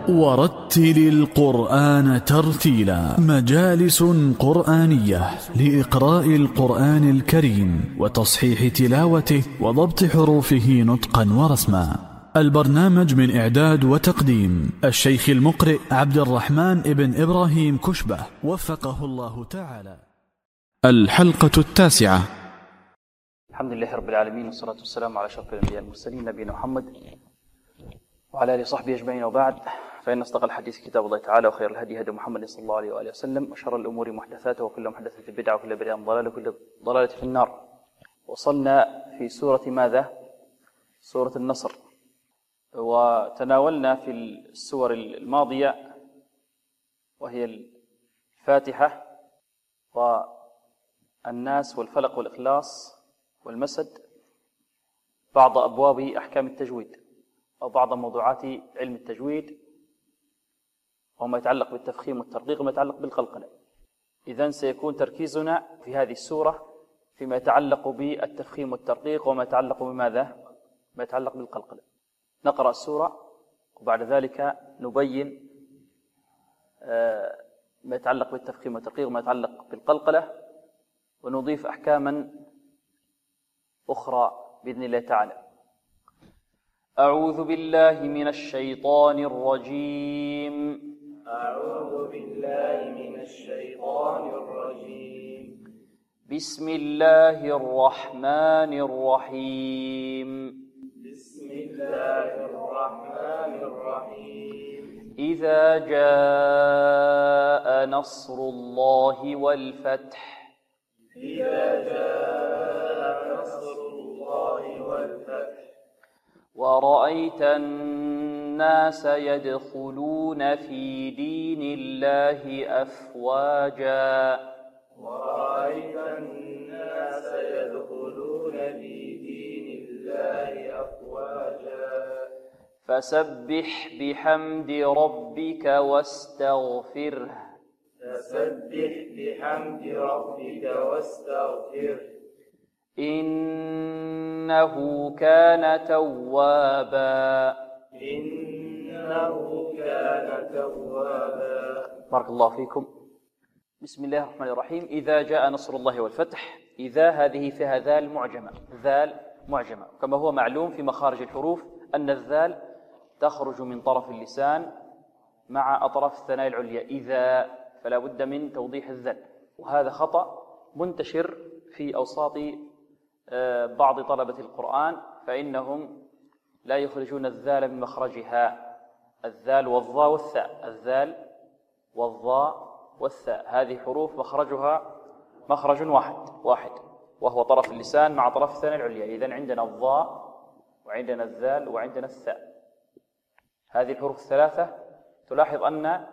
ورتل القرآن ترتيلا. مجالس قرآنية لإقراء القرآن الكريم وتصحيح تلاوته وضبط حروفه نطقا ورسما. البرنامج من إعداد وتقديم الشيخ المقرئ عبد الرحمن ابن إبراهيم كشبة وفقه الله تعالى. الحلقة 9. الحمد لله رب العالمين، والصلاة والسلام على أشرف الأنبياء والمرسلين نبينا محمد وعلى آله وصحبه أجمعين، وبعد، فإن أصدق الحديث كتاب الله تعالى، وخير الهدي هدي محمد صلى الله عليه وآله وسلم، وشر الأمور محدثاتها، وكل محدثة بدعة، وكل بدعة ضلالة، وكل ضلالة في النار. وصلنا في سورة ماذا؟ سورة النصر. وتناولنا في السور الماضية وهي الفاتحة والناس والفلق والإخلاص والمسد بعض أبواب أحكام التجويد أو بعض موضوعات علم التجويد، وما يتعلق بالتفخيم والترقيق وما يتعلق بالقلقلة. إذن سيكون تركيزنا في هذه السورة فيما يتعلق بالتفخيم والترقيق وما يتعلق بماذا؟ ما يتعلق بالقلقلة. نقرأ السورة وبعد ذلك نبين ما يتعلق بالتفخيم والترقيق وما يتعلق بالقلقلة، ونضيف أحكاما أخرى بإذن الله تعالى. أعوذ بالله من الشيطان الرجيم. أعوذ بالله من الشيطان الرجيم. بسم الله الرحمن الرحيم. بسم الله الرحمن الرحيم. إذا جاء نصر الله والفتح. إذا جاء نصر الله والفتح. ورأيت الناس يدخلون في دين الله أفواجا. ورأيت الناس يدخلون في دين الله أفواجا. فسبح بحمد ربك واستغفره. فسبح بحمد ربك واستغفره. إنه كان توابا. إنه كان توابا. بارك الله فيكم. بسم الله الرحمن الرحيم. إذا جاء نصر الله والفتح. إذا هذه فيها ذال معجمة، ذال معجمة، كما هو معلوم في مخارج الحروف أن الذال تخرج من طرف اللسان مع أطراف الثنايا العليا إذا، فلا بد من توضيح الذال، وهذا خطأ منتشر في أوساط بعض طلبة القرآن، فإنهم لا يخرجون الذال من مخرجها. الذال والظاء والثاء، الذال والظاء والثاء، هذه حروف مخرجها مخرج واحد وهو طرف اللسان مع طرف الثانية العليا. إذن عندنا الظاء وعندنا الذال وعندنا الثاء، هذه الحروف الثلاثة. تلاحظ أن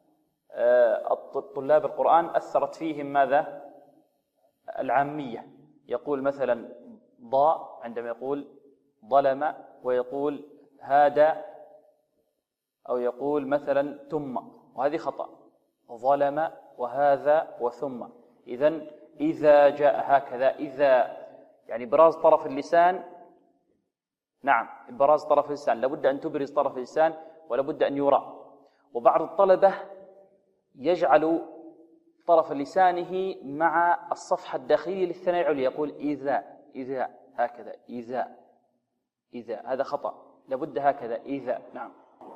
طلاب القرآن أثرت فيهم ماذا؟ العامية. يقول مثلا ضاء عندما يقول ظلم، ويقول هذا، أو يقول مثلا ثم، وهذه خطأ، ظلم وهذا وثم. إذن إذا جاء هكذا، إذا يعني براز طرف اللسان، نعم براز طرف اللسان، لابد أن تبرز طرف اللسان ولابد أن يرى. وبعض الطلبة يجعل طرف لسانه مع الصفحة الداخلية للثنايا العليا، يقول إذا هكذا، إذا هذا خطأ، لابد هكذا إذا. نعم،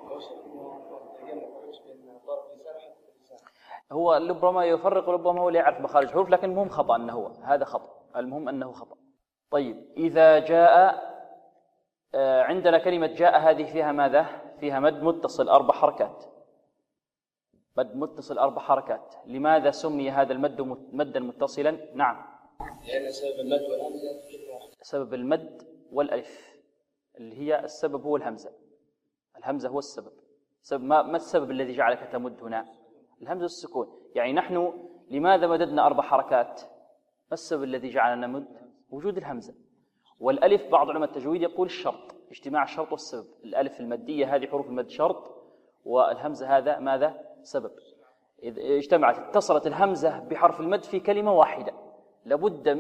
هو ربما يفرق وربما هو لا يعرف مخارج الحروف، لكن المهم خطأ أنه هذا خطأ، المهم أنه خطأ. طيب، إذا جاء، عندنا كلمة جاء هذه فيها ماذا؟ فيها مد متصل 4 حركات، مد متصل 4 حركات. لماذا سمي هذا المد مدا متصلا؟ نعم، لأن سبب المد والهمزة كلمة واحدة. سبب المد والألف اللي هي السبب هو الهمزة، الهمزة هو السبب. ما السبب الذي جعلك تمد هنا؟ الهمزة والسكون. يعني نحن لماذا مددنا 4 حركات؟ ما السبب الذي جعلنا نمد؟ وجود الهمزة. والألف بعض علماء التجويد يقول الشرط، اجتماع الشرط والسبب. الألف المادية هذه حروف المد شرط، والهمزة هذا ماذا؟ سبب. إذا اجتمعت اتصلت الهمزة بحرف المد في كلمة واحدة، لابد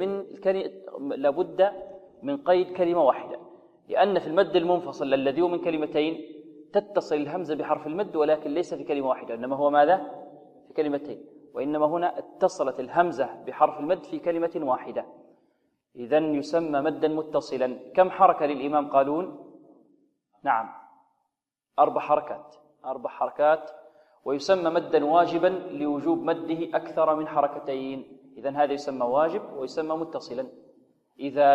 من قيد كلمة واحدة، لأن في المد المنفصل الذي هو من كلمتين تتصل الهمزة بحرف المد ولكن ليس في كلمة واحدة، إنما هو ماذا؟ في كلمتين، وإنما هنا اتصلت الهمزة بحرف المد في كلمة واحدة، إذن يسمى مدا متصلا. كم حركة للإمام قالون؟ نعم 4 حركات، 4 حركات، ويسمى مدا واجبا لوجوب مده أكثر من حركتين، إذن هذا يسمى واجب ويسمى متصلا. إذا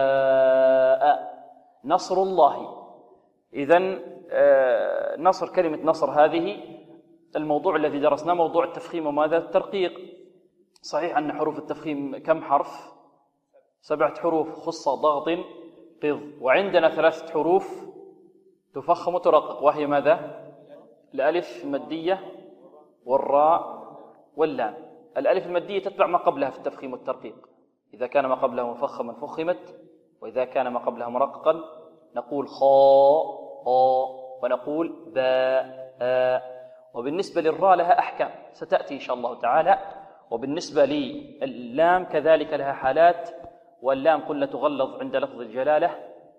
جاء نصر الله، إذن نصر، كلمة نصر هذه الموضوع الذي درسناه موضوع التفخيم وماذا؟ الترقيق. صحيح أن حروف التفخيم كم حرف؟ 7 حروف، خص ضغط قض، وعندنا 3 حروف تفخم وترقق، وهي ماذا؟ الألف المادية والراء واللام. الألف المادية تتبع ما قبلها في التفخيم والترقيق، إذا كان ما قبلها مفخما فخمت، وإذا كان ما قبلها مرققا نقول خاء ونقول باء. وبالنسبة للراء لها أحكام ستأتي إن شاء الله تعالى، وبالنسبة لللام كذلك لها حالات، واللام قلنا تغلظ عند لفظ الجلالة،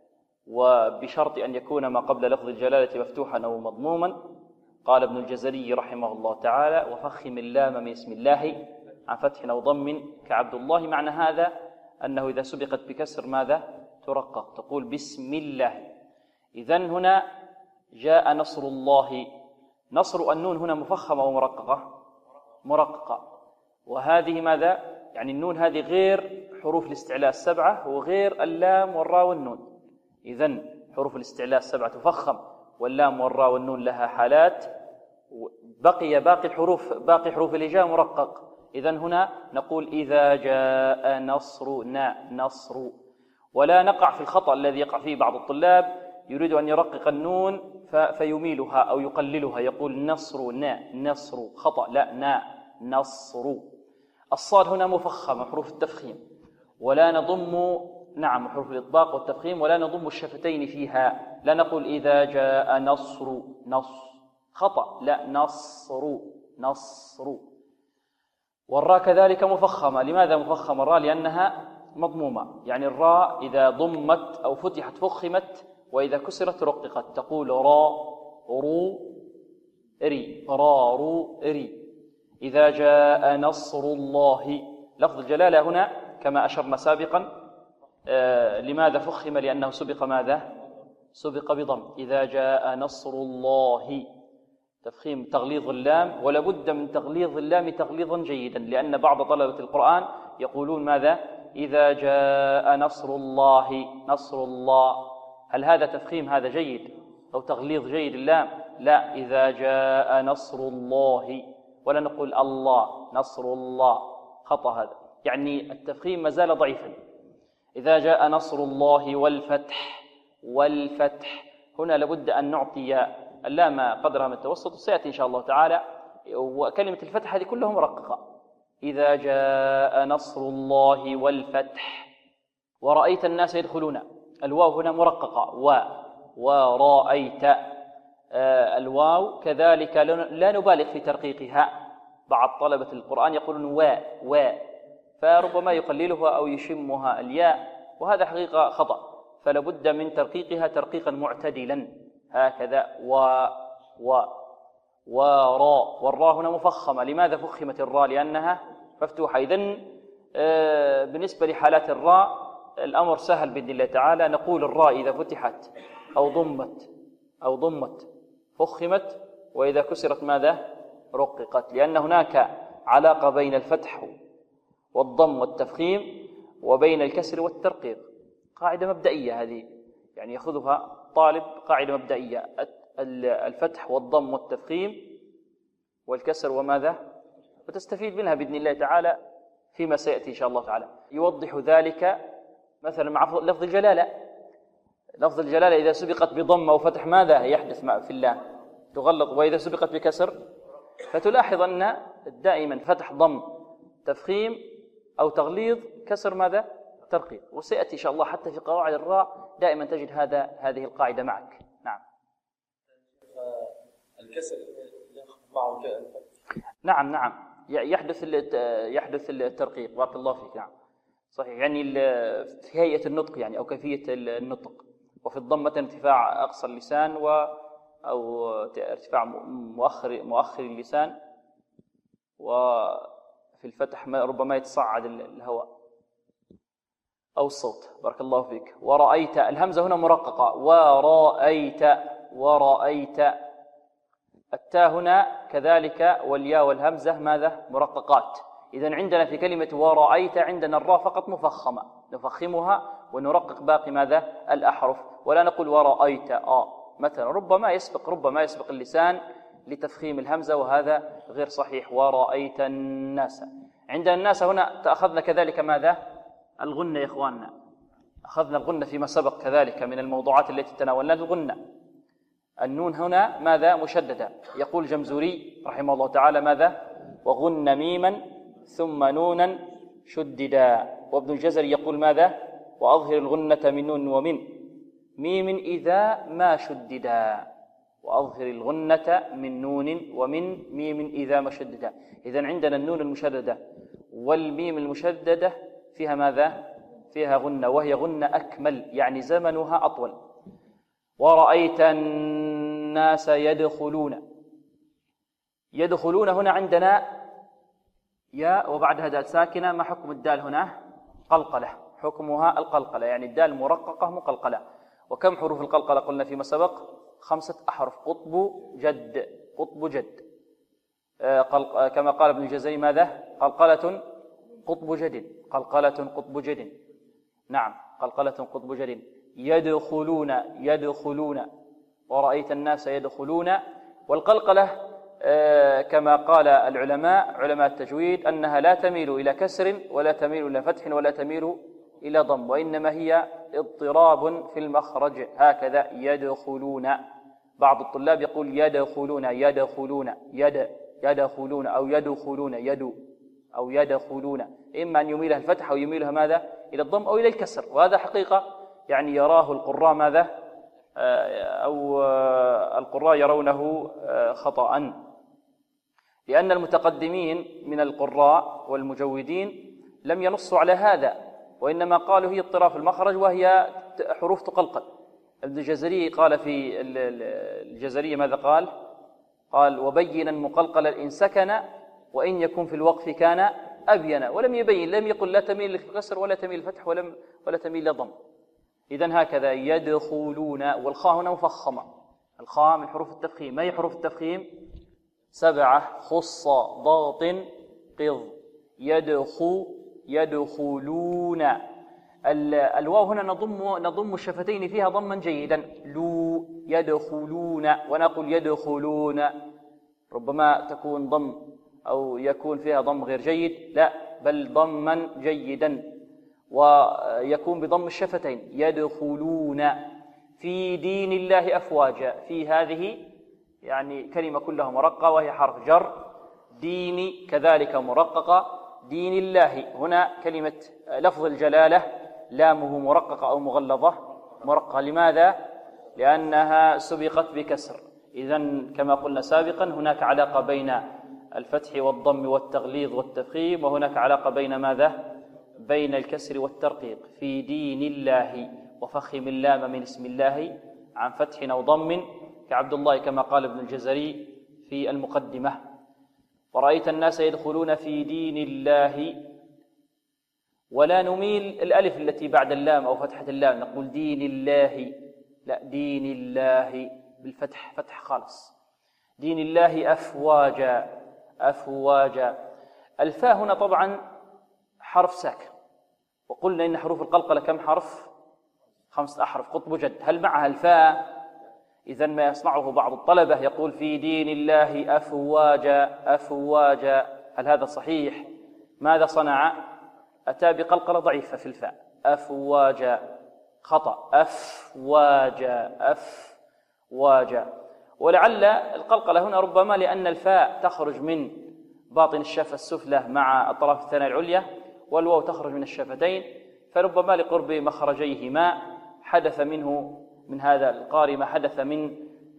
وبشرط أن يكون ما قبل لفظ الجلالة مفتوحا أو مضموما. قال ابن الجزري رحمه الله تعالى: وفخم اللام من اسم الله عن فتح أو ضم كعبد الله. معنى هذا أنه إذا سبقت بكسر ماذا؟ ترقق، تقول بسم الله. إذن هنا جاء نصر الله، نصر النون هنا مفخمة ومرققة؟ مرققة. وهذه ماذا؟ يعني النون هذه غير حروف الاستعلاء 7 وغير اللام والراء والنون. إذن حروف الاستعلاء 7 تفخم، واللام والراء والنون لها حالات، باقي حروف الهجاء مرقق. إذن هنا نقول إذا جاء نصرنا، نصر. ولا نقع في الخطأ الذي يقع فيه بعض الطلاب، يريد أن يرقق النون فيميلها أو يقللها، يقول نصرنا، نصر، خطأ، لا، نا، نصر. الصاد هنا مفخمة، حروف التفخيم، ولا نضم، نعم حروف الإطباق والتفخيم، ولا نضم الشفتين فيها، لا نقول إذا جاء نصر، نصر، خطأ، لا، نصر، نصر. والراء كذلك مفخمة. لماذا مفخمة الراء؟ لأنها مضمومة، يعني الراء إذا ضمت أو فتحت فخمت، وإذا كسرت رققت، تقول را، رو، ري، را، رو، ري. إذا جاء نصر الله، لفظ الجلالة هنا كما أشرنا سابقا، لماذا فخم؟ لأنه سبق ماذا؟ سبق بضم. إذا جاء نصر الله، تفخيم تغليظ اللام، ولا بد من تغليظ اللام تغليظا جيدا، لأن بعض طلبة القرآن يقولون ماذا؟ إذا جاء نصر الله، نصر الله. هل هذا تفخيم هذا جيد أو تغليظ جيد اللام؟ لا، إذا جاء نصر الله، ولا نقول الله، نصر الله، خطأ هذا، يعني التفخيم ما زال ضعيفا. إذا جاء نصر الله والفتح، والفتح هنا لابد أن نعطي اللام قدرها من التوسط، وسيأتي إن شاء الله تعالى. وكلمة الفتح هذه كلها مرققة. إذا جاء نصر الله والفتح. ورأيت الناس يدخلون، الواو هنا مرققة، ورأيت. الواو كذلك لا نبالغ في ترقيقها، بعض طلبة القرآن يقولون فربما يقللها أو يشمها الياء، وهذا حقيقة خطأ، فلا بد من ترقيقها ترقيقا معتدلا، هكذا. وراء، والراء هنا مفخمة. لماذا فخمت الراء؟ لأنها مفتوحة. إذن بالنسبة لحالات الراء الأمر سهل بإذن الله تعالى. نقول الراء إذا فتحت أو ضمت فخمت، وإذا كسرت ماذا؟ رققت، لأن هناك علاقة بين الفتح والضم والتفخيم وبين الكسر والترقيق. قاعدة مبدئية هذه، يعني يأخذها طالب، قاعدة مبدئية: الفتح والضم والتفخيم والكسر وماذا؟ وتستفيد منها بإذن الله تعالى فيما سيأتي إن شاء الله تعالى. يوضح ذلك مثلا مع لفظ الجلالة. لفظ الجلالة إذا سبقت بضم أو فتح ماذا يحدث في اللام؟ تغلط. وإذا سبقت بكسر فتلاحظ أن دائما فتح ضم تفخيم أو تغليظ كسر ماذا؟ ترقيق. وسيأتي إن شاء الله حتى في قواعد الراء دائما تجد هذه القاعدة معك. نعم. الكسر معه نعم يحدث الترقيق. بارك الله فيك. نعم صحيح، يعني في هيئة النطق يعني، أو كيفية النطق. وفي الضمة ارتفاع أقصى اللسان أو ارتفاع مؤخر اللسان، وفي الفتح ربما يتصاعد الهواء أو الصوت. بارك الله فيك. ورأيت، الهمزة هنا مرققة، ورأيت. التاء هنا كذلك، والياء والهمزة ماذا؟ مرققات. إذن عندنا في كلمة ورأيت عندنا الراء فقط مفخمة، نفخمها ونرقق باقي ماذا؟ الأحرف، ولا نقول ورأيت مثلا. ربما يسبق اللسان لتفخيم الهمزة، وهذا غير صحيح. ورأيت الناس، عندنا الناس هنا أخذنا كذلك ماذا؟ الغنة يا إخواننا، أخذنا الغنة فيما سبق كذلك من الموضوعات التي تناولنا الغنة. النون هنا ماذا؟ مشددة. يقول جمزوري رحمه الله تعالى ماذا؟ وغن ميما ثم نونا شددا. وابن الجزري يقول ماذا؟ وأظهر الغنة من نون ومن ميم إذا ما شددا. وأظهر الغنة من نون ومن ميم إذا ما شددا. إذن عندنا النون المشددة والميم المشددة فيها ماذا؟ فيها غنة، وهي غنة أكمل، يعني زمنها أطول. ورأيت الناس يدخلون هنا عندنا ياء وبعدها دال ساكنة. ما حكم الدال هنا؟ قلقلة، حكمها القلقلة، يعني الدال مرققة مقلقلة. وكم حروف القلقلة قلنا فيما سبق؟ 5 أحرف. قطب جد. كما قال ابن الجزري ماذا؟ قلقلة قطب جد. نعم، قلقلة قطب جد. يدخلون. ورأيت الناس يدخلون. والقلقلة كما قال علماء التجويد أنها لا تميل إلى كسر ولا تميل إلى فتح ولا تميل إلى ضم، وإنما هي اضطراب في المخرج، هكذا يدخلون. بعض الطلاب يقول يدخلون أو يدخلون، إما أن يميلها الفتح أو يميلها ماذا؟ إلى الضم أو إلى الكسر. وهذا حقيقة يعني يراه القراء ماذا؟ أو القراء يرونه خطأ، لأن المتقدمين من القراء والمجودين لم ينصوا على هذا، وإنما قالوا هي اضطراب في المخرج وهي حروف تقلقل. ابن الجزري قال في الجزرية ماذا قال وبينا مقلقلا إن سكن وإن يكن في الوقف كان أبين. ولم يبين، لم يقل لا تميل للكسر ولا تميل الفتح ولا تميل للضم. إذن هكذا يدخلون. والخاء هنا مفخمة، الخاء من حروف التفخيم. ما هي حروف التفخيم؟ 7: خص، ضغط، قض. يدخلون. الواو هنا نضم الشفتين فيها ضما جيدا. يدخلون، ونقول يدخلون. ربما تكون ضم أو يكون فيها ضم غير جيد، لا بل ضما جيدا، ويكون بضم الشفتين. يدخلون في دين الله أفواجا. في هذه يعني كلمة كلها مرققة وهي حرف جر. ديني كذلك مرققة. دين الله هنا كلمة لفظ الجلالة لامه مرققة أو مغلظة. مرققة لماذا؟ لأنها سبقت بكسر. إذن كما قلنا سابقا هناك علاقة بين الفتح والضم والتغليظ والتفخيم، وهناك علاقة بين ماذا؟ بين الكسر والترقيق. في دين الله، وفخم اللام من اسم الله عن فتح أو ضم كعبد الله كما قال ابن الجزري في المقدمة. ورأيت الناس يدخلون في دين الله. ولا نميل الألف التي بعد اللام أو فتحة اللام، نقول دين الله، لا دين الله بالفتح، فتح خالص. دين الله أفواجا. الفاء هنا طبعا حرف ساكن، وقلنا إن حروف القلقلة كم حرف؟ 5 أحرف. قطب جد، هل معها الفاء؟ إذن ما يصنعه بعض الطلبة يقول في دين الله أفواجا. هل هذا صحيح؟ ماذا صنع؟ أتى بقلقلة ضعيفة في الفاء. أفواجا، خطأ. أفواجا. ولعل القلقلة هنا ربما لأن الفاء تخرج من باطن الشفة السفلى مع أطراف الثنايا العليا، والواو تخرج من الشفتين، فربما لقرب مخرجيهما حدث منه من هذا القارئ ما حدث من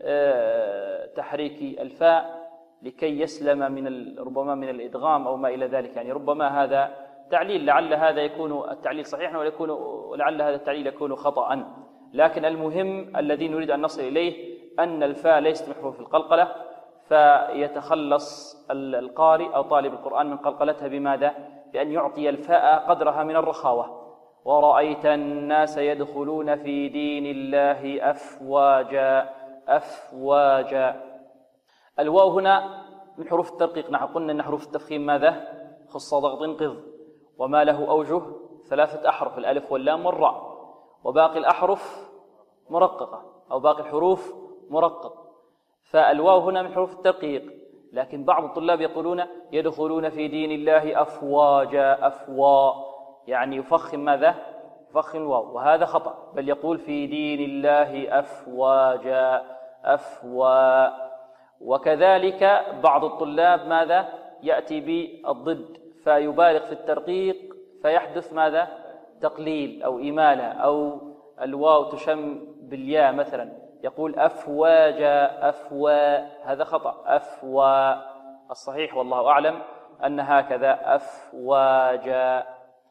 تحريك الفاء لكي يسلم ربما من الإدغام أو ما إلى ذلك. يعني ربما هذا تعليل، لعل هذا يكون التعليل صحيحا ولعل هذا التعليل يكون خطأ. لكن المهم الذي نريد أن نصل إليه أن الفاء ليست من حروف القلقلة، فيتخلص القارئ أو طالب القرآن من قلقلتها بماذا؟ بأن يعطي الفاء قدرها من الرخاوة. ورأيت الناس يدخلون في دين الله أفواجا. أفواجا. الواو هنا من حروف الترقيق. نحن قلنا أن حروف التفخيم ماذا؟ خص ضغط قض، وما له أوجه 3 أحرف، الألف واللام والراء، وباقي الأحرف مرققة أو باقي الحروف مرقق. فالواو هنا من حروف الترقيق، لكن بعض الطلاب يقولون يدخلون في دين الله أفواجا. أفوا يعني يفخم ماذا؟ يفخم الواو، وهذا خطأ، بل يقول في دين الله أفواجا. أفوا. وكذلك بعض الطلاب ماذا؟ يأتي بالضد فيبالغ في الترقيق فيحدث ماذا؟ تقليل أو إمالة، أو الواو تشم بالياء مثلا، يقول أفواجا. أفوا، هذا خطأ. أفوا. الصحيح والله أعلم أن هكذا أفواجا.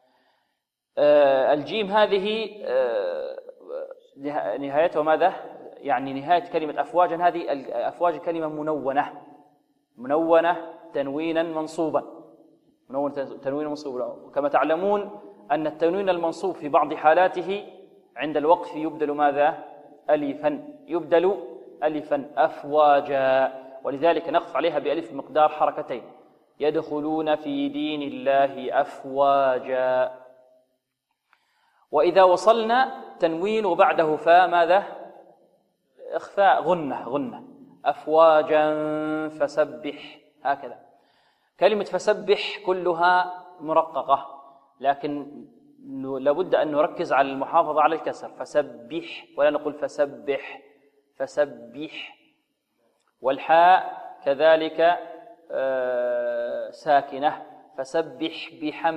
الجيم هذه نهايتها ماذا؟ يعني نهاية كلمة أفواجا هذه، أفواج كلمة منونة تنوينا منصوبا. تنوينا منصوبا. كما تعلمون أن التنوين المنصوب في بعض حالاته عند الوقف يبدل ماذا؟ ألفا. يبدل ألفا. أفواجا. ولذلك نقف عليها بألف مقدار حركتين. يدخلون في دين الله أفواجا. وإذا وصلنا تنوين وبعده فاء ماذا؟ إخفاء، غنة. أفواجا فسبح، هكذا. كلمة فسبح كلها مرققة، لكن لابد أن نركز على المحافظة على الكسر. فسبح، ولا نقول فسبح. فسبح. والحاء كذلك ساكنة. فسبح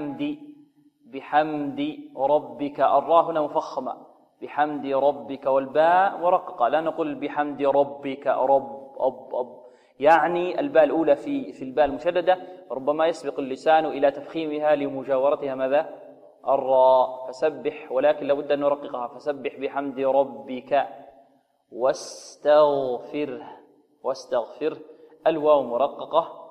بحمد ربك. الراء هنا مفخمة، بحمد ربك، والباء مرققة، لا نقول بحمد ربك. أب. يعني الباء الأولى في الباء المشددة ربما يسبق اللسان إلى تفخيمها لمجاورتها ماذا؟ الراء. فسبح، ولكن لابد أن نرققها. فسبح بحمد ربك واستغفره. الواو مرققة،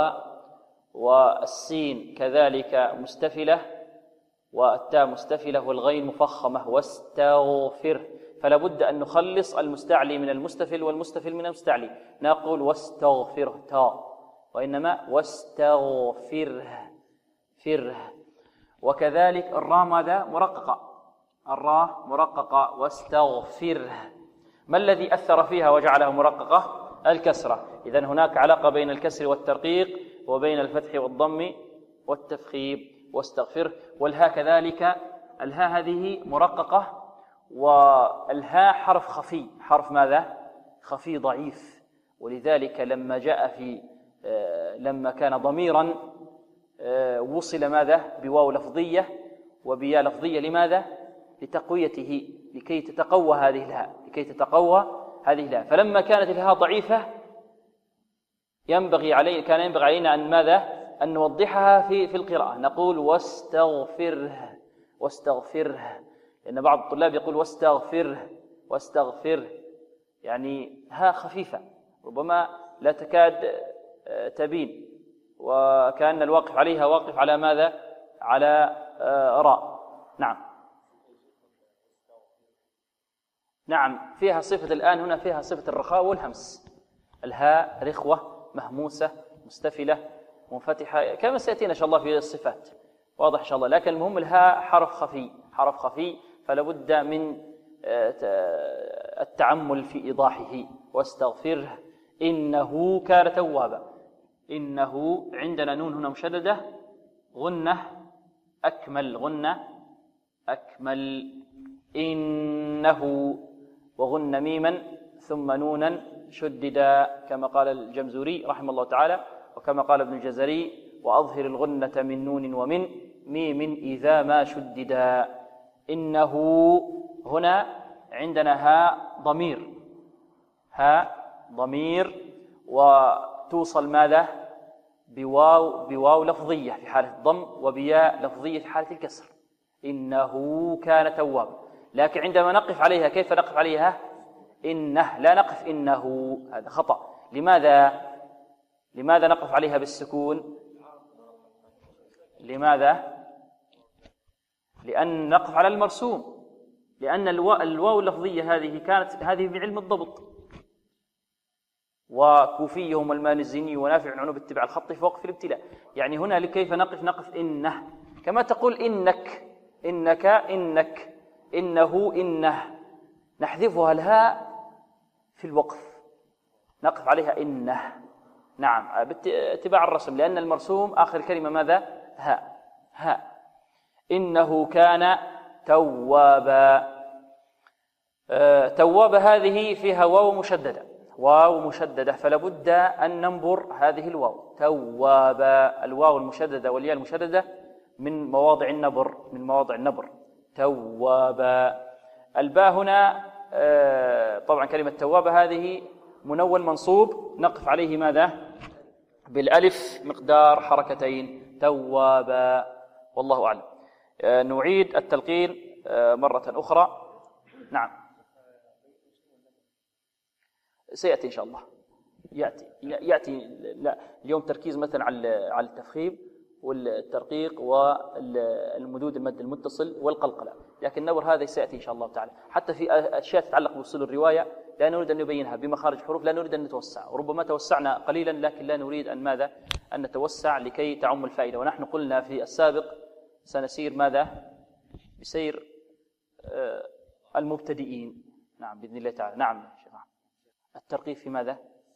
والسين كذلك مستفلة، والتاء مستفلة، والغين مفخمة. واستغفر. فلا بد أن نخلص المستعلي من المستفل والمستفل من المستعلي. نقول واستغفره تاء، وإنما واستغفره فره. وكذلك الراء ماذا؟ مرققة. الراء مرققة. واستغفره. ما الذي أثر فيها وجعلها مرققة؟ الكسرة. إذن هناك علاقة بين الكسر والترقيق وبين الفتح والضم والتفخيم. واستغفره. والهاء كذلك، الهاء هذه مرققة، والهاء حرف خفي. حرف ماذا؟ خفي ضعيف. ولذلك لما جاء لما كان ضميرا وصل ماذا؟ بواو لفظية وبياء لفظية. لماذا؟ لتقويته، لكي تتقوى هذه الهاء. فلما كانت الهاء ضعيفة كان ينبغي علينا أن ماذا؟ أن نوضحها في القراءة. نقول واستغفره، لأن بعض الطلاب يقول واستغفره، يعني ها خفيفة ربما لا تكاد تبين، وكأن الواقف عليها واقف على ماذا؟ على راء. نعم، فيها صفة الآن هنا، فيها صفة الرخاء والهمس. الهاء رخوة مهموسة مستفلة منفتحة، كما سيأتينا إن شاء الله في الصفات، واضح إن شاء الله. لكن المهم الهاء حرف خفي، فلا بد من التعمل في إيضاحه. واستغفره إنه كان توابا. إنه عندنا نون هنا مشددة، غنة أكمل إنه، وغن ميما ثم نونا شددا، كما قال الجمزوري رحمه الله تعالى، وكما قال ابن الجزري وأظهر الغنة من نون ومن ميم إذا ما شددا. إنه هنا عندنا هاء ضمير وتوصل ماذا؟ بواو لفظية في حالة الضم، وبياء لفظية في حالة الكسر. إنه كان توابا. لكن عندما نقف عليها كيف نقف عليها؟ إنه، لا نقف إنه، هذا خطأ. لماذا نقف عليها بالسكون؟ لماذا؟ لأن نقف على المرسوم، لأن الواو اللفظية هذه بعلم الضبط، وكوفيهم المازني ونافع عنه باتباع الخط في وقف الابتلاء. يعني هنا كيف نقف إنه، كما تقول إنك، إنه، إنه، نحذفها الهاء في الوقف، نقف عليها إنه. نعم، باتباع الرسم، لأن المرسوم آخر الكلمة ماذا؟ هاء. إنه كان توابا. توابا هذه فيها واو مشددة، فلا بد أن ننبر هذه الواو. توابا، الواو المشددة والياء المشددة من مواضع النبر. توابا. الباء هنا طبعا كلمة توابا هذه منون منصوب، نقف عليه ماذا؟ بالألف مقدار حركتين. توابا، والله أعلم. نعيد التلقين مرة أخرى. نعم، سيأتي إن شاء الله، يأتي. لا، اليوم تركيز مثلا على التفخيم والترقيق والمدود المد المتصل والقلقلة، لكن النبر هذا سيأتي إن شاء الله تعالى. حتى في أشياء تتعلق بوصول الرواية لا نريد أن نبينها بمخارج حروف، لا نريد أن نتوسع، وربما توسعنا قليلا، لكن لا نريد أن ماذا؟ أن نتوسع لكي تعم الفائدة. ونحن قلنا في السابق سنسير ماذا؟ بسير المبتدئين. نعم، بإذن الله تعالى. نعم، الترقيق في ماذا؟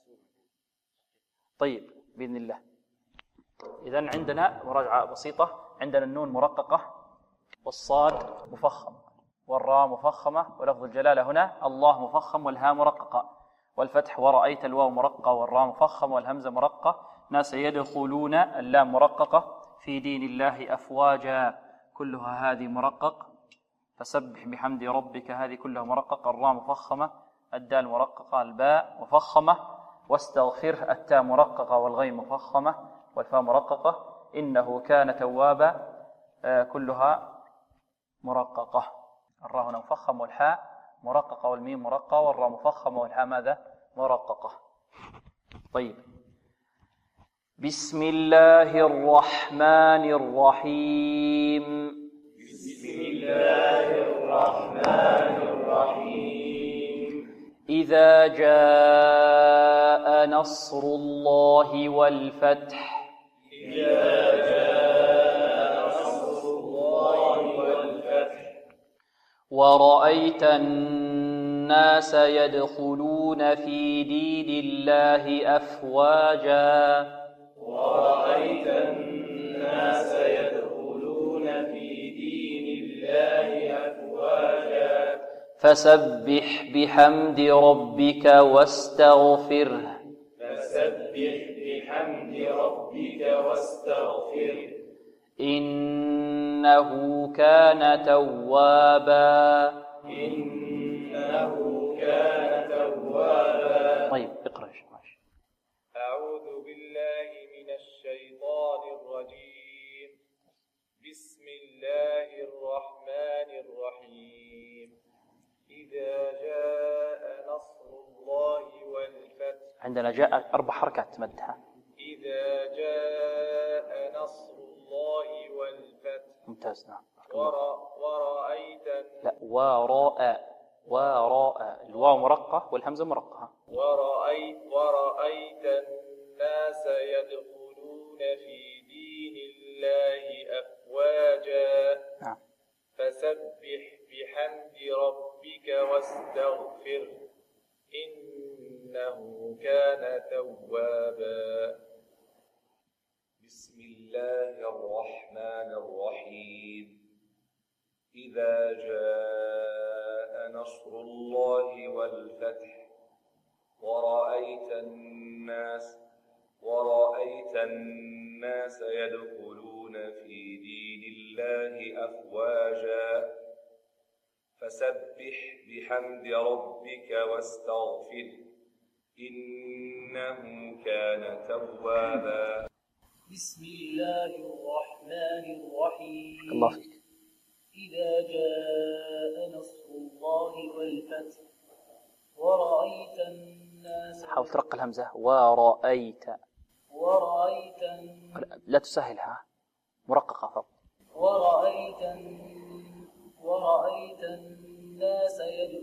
طيب، بإذن الله. إذن عندنا مراجعة بسيطة. عندنا النون مرققة، والصاد مفخم، والراء مفخمة، ولفظ الجلالة هنا الله مفخم والهاء مرققة، والفتح ورأيت الواو مرققة والراء مفخمة والهمزة مرققة. ناس يدخلون اللام مرققة. في دين الله أفواجا كلها هذه مرقق. فسبح بحمد ربك هذه كلها مرققة. الراء مفخمة، الدال مرققة، الباء مفخمة، واستغفره التاء مرققة والغين مفخمة والفاء مرققة. إنه كان توابا كلها مرققة. الراء هنا مفخمة والحاء مرققة والميم مرققة، والراء مفخمة والحاء ماذا؟ مرققة. طيب، بسم الله الرحمن الرحيم. بسم الله الرحمن الرحيم. إذا جاء نصر الله والفتح. إذا جاء نصر الله والفتح. ورأيت الناس يدخلون في دين الله أفواجا. ورأيت الناس يدخلون في دين الله أفواجا. فسبح بحمد ربك واستغفره. فسبح بحمد ربك واستغفره. إنه كان توابا. إنه كان توابا. طيب، اقرأ. أعوذ بالله من الشيطان الرجيم. بسم الله الرحمن الرحيم. إذا جاء نصر الله والفتح. عندنا جاء 4 حركات مدها. إذا جاء نصر الله والفتح. ممتاز. نعم. ورأيت لا، وراء الواو مرقة والهمزة مرقة. ورأيت الناس يدخلون في دين الله أفواجا. نعم. فسبح بحمد ربك واستغفره. إنه كان توابا. بسم الله الرحمن الرحيم. إذا جاء نصر الله والفتح. ورأيت الناس يدخلون في دين الله أفواجا. فسبح بحمد ربك واستغفره. إنه كان توابا. بسم الله الرحمن الرحيم. الله فيك. إذا جاء نصر الله والفتح. ورأيت ترق الهمزة. ورأيت. ورأيت لا تسهلها، مرققة فقط. ورأيت الناس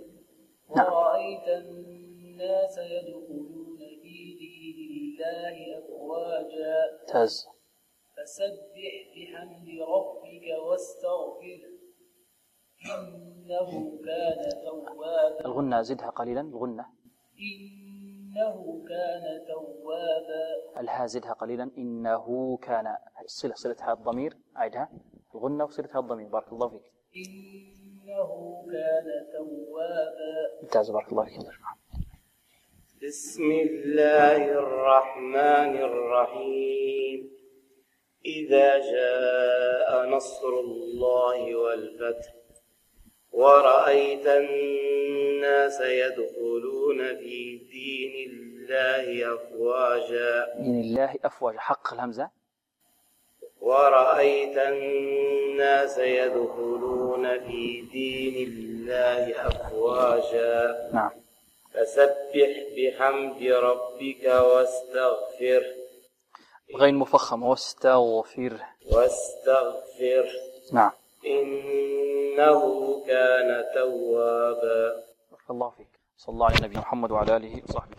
يدخلون في دين الله أفواجا. ممتاز. فسبح بحمد ربك واستغفره إنه كان توابا. الغنة زدها قليلا، الغنة. إنه كان توابا. الها زدها قليلا. إنه كان، صلتها الضمير، أعدها، الغنة وصلتها الضمير. بارك الله فيك. إنه كان توابا. ممتاز، بارك الله فيك. بسم الله الرحمن الرحيم. إذا جاء نصر الله والفتح ورأيت الناس يدخلون في دين الله أفواجا. دين الله أفواجا، حق الهمزة. ورأيت الناس يدخلون في دين الله أفواجا. نعم. فسبح بحمد ربك واستغفره. غين مفخم. واستغفره. نعم. إنه كان توابا. بارك الله فيك. صلى الله على نبينا محمد وعلى آله وصحبه.